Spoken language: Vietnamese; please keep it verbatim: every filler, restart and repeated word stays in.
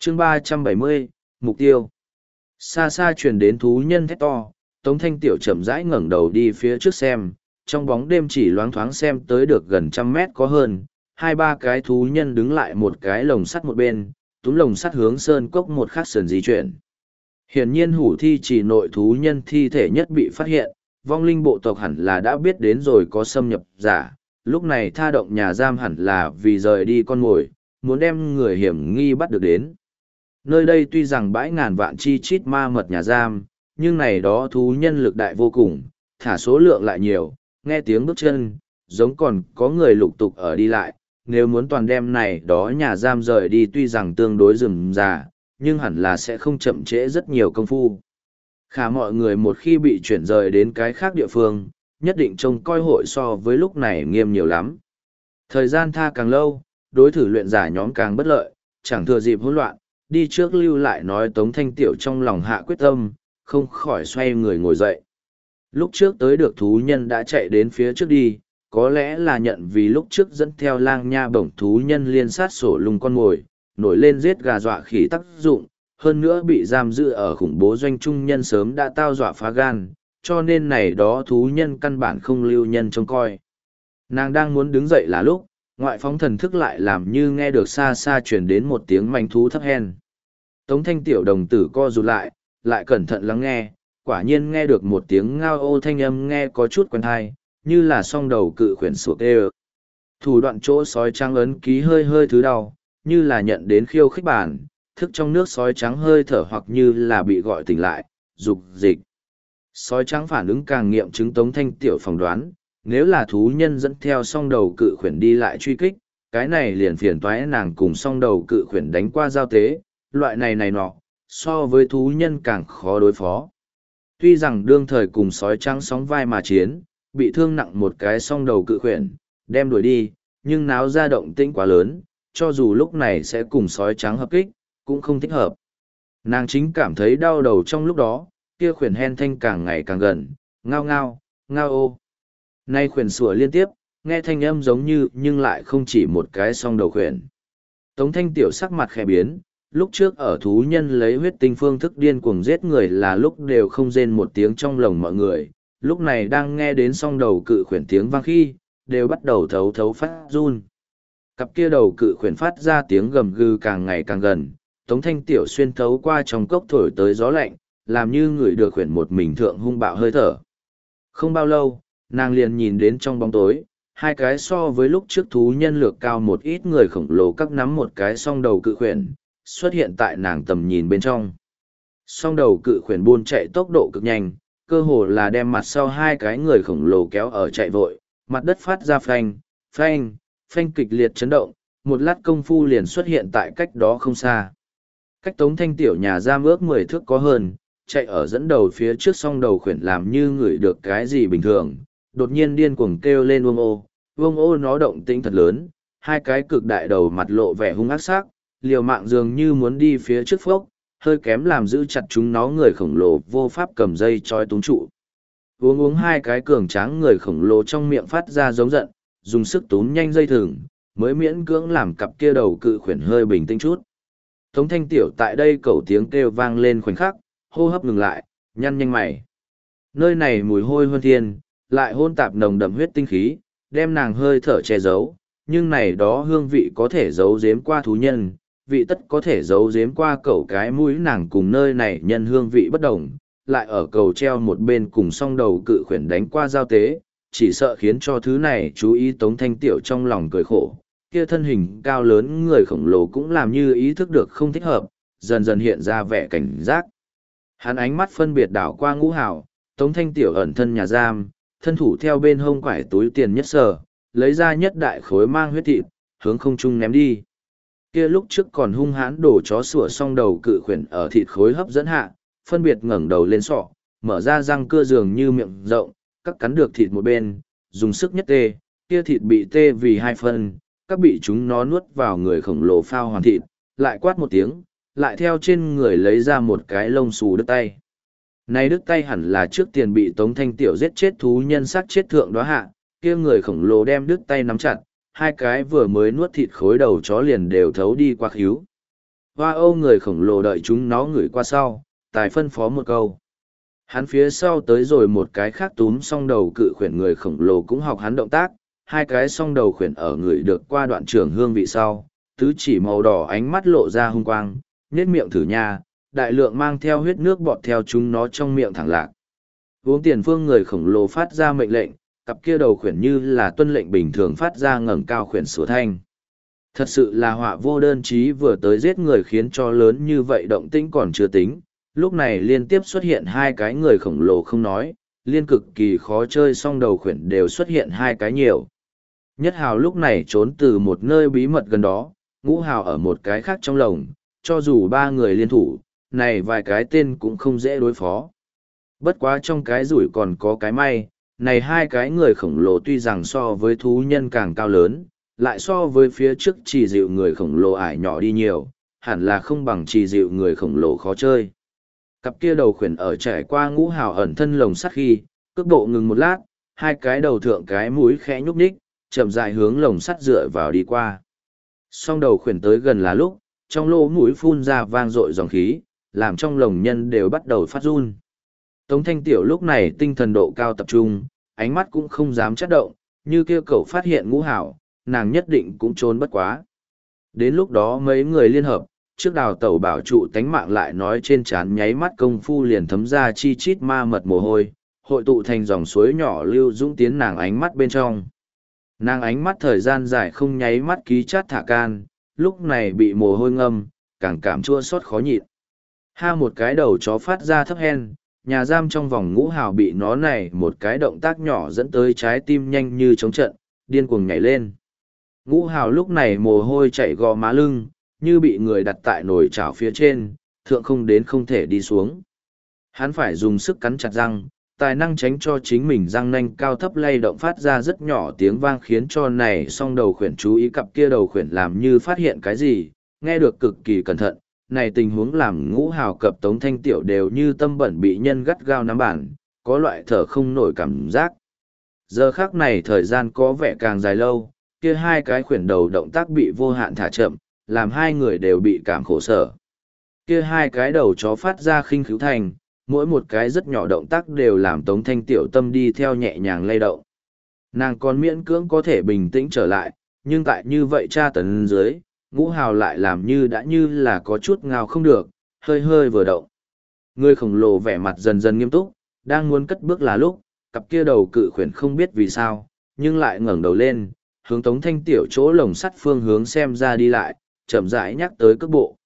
chương ba trăm bảy mươi, mục tiêu. Xa xa truyền đến thú nhân thét to, Tống Thanh Tiểu chậm rãi ngẩng đầu đi phía trước xem, trong bóng đêm chỉ loáng thoáng xem tới được gần trăm mét có hơn, hai ba cái thú nhân đứng lại một cái lồng sắt một bên, túm lồng sắt hướng sơn cốc một khắc sườn di chuyển. Hiển nhiên hủ thi chỉ nội thú nhân thi thể nhất bị phát hiện, vong linh bộ tộc hẳn là đã biết đến rồi có xâm nhập giả, lúc này tha động nhà giam hẳn là vì rời đi con mồi, muốn đem người hiểm nghi bắt được đến. Nơi đây tuy rằng bãi ngàn vạn chi chít ma mật nhà giam, nhưng này đó thú nhân lực đại vô cùng, thả số lượng lại nhiều, nghe tiếng bước chân, giống còn có người lục tục ở đi lại, nếu muốn toàn đem này đó nhà giam rời đi tuy rằng tương đối rườm rà, nhưng hẳn là sẽ không chậm trễ rất nhiều công phu. Khả mọi người một khi bị chuyển rời đến cái khác địa phương, nhất định trông coi hội so với lúc này nghiêm nhiều lắm. Thời gian tha càng lâu, đối thử luyện giả nhóm càng bất lợi, chẳng thừa dịp hỗn loạn, đi trước lưu lại nói Tống Thanh Tiểu trong lòng hạ quyết tâm, không khỏi xoay người ngồi dậy. Lúc trước tới được thú nhân đã chạy đến phía trước đi, có lẽ là nhận vì lúc trước dẫn theo lang nha bổng thú nhân liên sát sổ lùng con mồi, nổi lên giết gà dọa khỉ tác dụng, hơn nữa bị giam giữ ở khủng bố doanh trung nhân sớm đã tao dọa phá gan, cho nên này đó thú nhân căn bản không lưu nhân trông coi. Nàng đang muốn đứng dậy là lúc, ngoại phóng thần thức lại làm như nghe được xa xa truyền đến một tiếng manh thú thấp hen. Tống Thanh Tiểu đồng tử co rụt lại, lại cẩn thận lắng nghe, quả nhiên nghe được một tiếng ngao ô thanh âm nghe có chút quen thai, như là song đầu cự khuyển sủa kêu. Thủ đoạn chỗ sói trắng ấn ký hơi hơi thứ đau, như là nhận đến khiêu khích bản, thức trong nước sói trắng hơi thở hoặc như là bị gọi tỉnh lại, dục dịch. Sói trắng phản ứng càng nghiệm chứng Tống Thanh Tiểu phỏng đoán, nếu là thú nhân dẫn theo song đầu cự khuyển đi lại truy kích, cái này liền phiền toái nàng cùng song đầu cự khuyển đánh qua giao tế, loại này này nọ, so với thú nhân càng khó đối phó. Tuy rằng đương thời cùng sói trắng sóng vai mà chiến, bị thương nặng một cái song đầu cự khuyển, đem đuổi đi, nhưng náo ra động tĩnh quá lớn, cho dù lúc này sẽ cùng sói trắng hợp kích, cũng không thích hợp. Nàng chính cảm thấy đau đầu trong lúc đó, kia khuyển hen thanh càng ngày càng gần, ngao ngao, ngao ô. Nay khuyển sủa liên tiếp, nghe thanh âm giống như nhưng lại không chỉ một cái song đầu khuyển. Tống Thanh Tiểu sắc mặt khẽ biến, lúc trước ở thú nhân lấy huyết tinh phương thức điên cuồng giết người là lúc đều không rên một tiếng trong lòng mọi người, lúc này đang nghe đến song đầu cự khuyển tiếng vang khi, đều bắt đầu thấu thấu phát run. Cặp kia đầu cự khuyển phát ra tiếng gầm gừ càng ngày càng gần, Tống Thanh Tiểu xuyên thấu qua trong cốc thổi tới gió lạnh, làm như người được khuyển một mình thượng hung bạo hơi thở. Không bao lâu, nàng liền nhìn đến trong bóng tối, hai cái so với lúc trước thú nhân lược cao một ít người khổng lồ cắt nắm một cái song đầu cự khuyển, xuất hiện tại nàng tầm nhìn bên trong. Song đầu cự khuyển buôn chạy tốc độ cực nhanh, cơ hồ là đem mặt sau hai cái người khổng lồ kéo ở chạy vội, mặt đất phát ra phanh, phanh, phanh kịch liệt chấn động, một lát công phu liền xuất hiện tại cách đó không xa. Cách Tống Thanh Tiểu nhà giam ước mười thước có hơn, chạy ở dẫn đầu phía trước song đầu khuyển làm như ngửi được cái gì bình thường, đột nhiên điên cuồng kêu lên vương ô, vương ô nó động tĩnh thật lớn, hai cái cực đại đầu mặt lộ vẻ hung ác sắc, liều mạng dường như muốn đi phía trước phốc, hơi kém làm giữ chặt chúng nó người khổng lồ vô pháp cầm dây trói túng trụ. Uống uống hai cái cường tráng người khổng lồ trong miệng phát ra giống giận, dùng sức túm nhanh dây thừng, mới miễn cưỡng làm cặp kia đầu cự khuyển hơi bình tĩnh chút. Tống Thanh Tiểu tại đây cẩu tiếng kêu vang lên khoảnh khắc, hô hấp ngừng lại, nhăn nhanh mày. Nơi này mùi hôi hơn thiên, lại hôn tạp nồng đậm huyết tinh khí, đem nàng hơi thở che giấu, nhưng này đó hương vị có thể giấu giếm qua thú nhân, vị tất có thể giấu giếm qua cẩu cái mũi nàng cùng nơi này nhân hương vị bất đồng, lại ở cầu treo một bên cùng song đầu cự khuyển đánh qua giao tế, chỉ sợ khiến cho thứ này chú ý Tống Thanh Tiểu trong lòng cười khổ, kia thân hình cao lớn người khổng lồ cũng làm như ý thức được không thích hợp, dần dần hiện ra vẻ cảnh giác. Hắn ánh mắt phân biệt đảo qua Ngũ Hào, Tống Thanh Tiểu ẩn thân nhà giam, thân thủ theo bên hông quải túi tiền nhất sở, lấy ra nhất đại khối mang huyết thịt, hướng không trung ném đi. Kia lúc trước còn hung hãn đổ chó sủa song đầu cự khuyển ở thịt khối hấp dẫn hạ, phân biệt ngẩng đầu lên sọ, mở ra răng cưa dường như miệng rộng, cắt cắn được thịt một bên, dùng sức nhất tê, kia thịt bị tê vì hai phần, các bị chúng nó nuốt vào người khổng lồ phao hoàn thịt, lại quát một tiếng, lại theo trên người lấy ra một cái lông xù đứt tay. Này đứt tay hẳn là trước tiền bị Tống Thanh Tiểu giết chết thú nhân sát chết thượng đó hạ, kia người khổng lồ đem đứt tay nắm chặt, hai cái vừa mới nuốt thịt khối đầu chó liền đều thấu đi qua khíu. Hoa Âu người khổng lồ đợi chúng nó ngửi qua sau, tài phân phó một câu. Hắn phía sau tới rồi một cái khác túm song đầu cự khuyển người khổng lồ cũng học hắn động tác, hai cái song đầu khuyển ở người được qua đoạn trường hương vị sau, tứ chỉ màu đỏ ánh mắt lộ ra hung quang, nhếch miệng thử nha, đại lượng mang theo huyết nước bọt theo chúng nó trong miệng thẳng lạc. Uống tiền phương người khổng lồ phát ra mệnh lệnh, cặp kia đầu khuyển như là tuân lệnh bình thường phát ra ngẩng cao khuyển sủa thanh. Thật sự là họa vô đơn chí vừa tới giết người khiến cho lớn như vậy động tĩnh còn chưa tính, lúc này liên tiếp xuất hiện hai cái người khổng lồ không nói, liên cực kỳ khó chơi song đầu khuyển đều xuất hiện hai cái nhiều. Nhất hào lúc này trốn từ một nơi bí mật gần đó, ngũ hào ở một cái khác trong lồng, cho dù ba người liên thủ, này vài cái tên cũng không dễ đối phó. Bất quá trong cái rủi còn có cái may, này hai cái người khổng lồ tuy rằng so với thú nhân càng cao lớn, lại so với phía trước chỉ dịu người khổng lồ ải nhỏ đi nhiều, hẳn là không bằng chỉ dịu người khổng lồ khó chơi. Cặp kia đầu khuyển ở trải qua ngũ hào ẩn thân lồng sắt khi, cước bộ ngừng một lát, hai cái đầu thượng cái mũi khẽ nhúc nhích, chậm rãi hướng lồng sắt dựa vào đi qua. Song đầu khuyển tới gần là lúc, trong lỗ mũi phun ra vang dội dòng khí, làm trong lồng nhân đều bắt đầu phát run. Tống Thanh Tiểu lúc này tinh thần độ cao tập trung, ánh mắt cũng không dám chắt động, như kia cậu phát hiện ngũ hảo, nàng nhất định cũng trốn bất quá. Đến lúc đó mấy người liên hợp, trước đào tẩu bảo trụ tánh mạng lại nói trên trán nháy mắt công phu liền thấm ra chi chít ma mật mồ hôi, hội tụ thành dòng suối nhỏ lưu dũng tiến nàng ánh mắt bên trong. Nàng ánh mắt thời gian dài không nháy mắt ký chát thả can, lúc này bị mồ hôi ngâm, càng cảm chua xót khó nhịn. Ha một cái đầu chó phát ra thấp hen, nhà giam trong vòng ngũ hào bị nó này một cái động tác nhỏ dẫn tới trái tim nhanh như chống trận, điên cuồng nhảy lên. Ngũ hào lúc này mồ hôi chảy gò má lưng, như bị người đặt tại nồi chảo phía trên, thượng không đến không thể đi xuống. Hắn phải dùng sức cắn chặt răng, tài năng tránh cho chính mình răng nanh cao thấp lay động phát ra rất nhỏ tiếng vang khiến cho này song đầu khuyển chú ý cặp kia đầu khuyển làm như phát hiện cái gì, nghe được cực kỳ cẩn thận. Này tình huống làm ngũ hào cập Tống Thanh Tiểu đều như tâm bẩn bị nhân gắt gao nắm bản, có loại thở không nổi cảm giác. Giờ khác này thời gian có vẻ càng dài lâu, kia hai cái khuyển đầu động tác bị vô hạn thả chậm, làm hai người đều bị cảm khổ sở. Kia hai cái đầu chó phát ra khinh khíu thành, mỗi một cái rất nhỏ động tác đều làm Tống Thanh Tiểu tâm đi theo nhẹ nhàng lay động. Nàng còn miễn cưỡng có thể bình tĩnh trở lại, nhưng tại như vậy tra tấn dưới, ngũ hào lại làm như đã như là có chút ngào không được, hơi hơi vừa động. Người khổng lồ vẻ mặt dần dần nghiêm túc, đang muốn cất bước là lúc, cặp kia đầu cự khuyển không biết vì sao, nhưng lại ngẩng đầu lên, hướng Tống Thanh Tiểu chỗ lồng sắt phương hướng xem ra đi lại, chậm rãi nhắc tới cước bộ.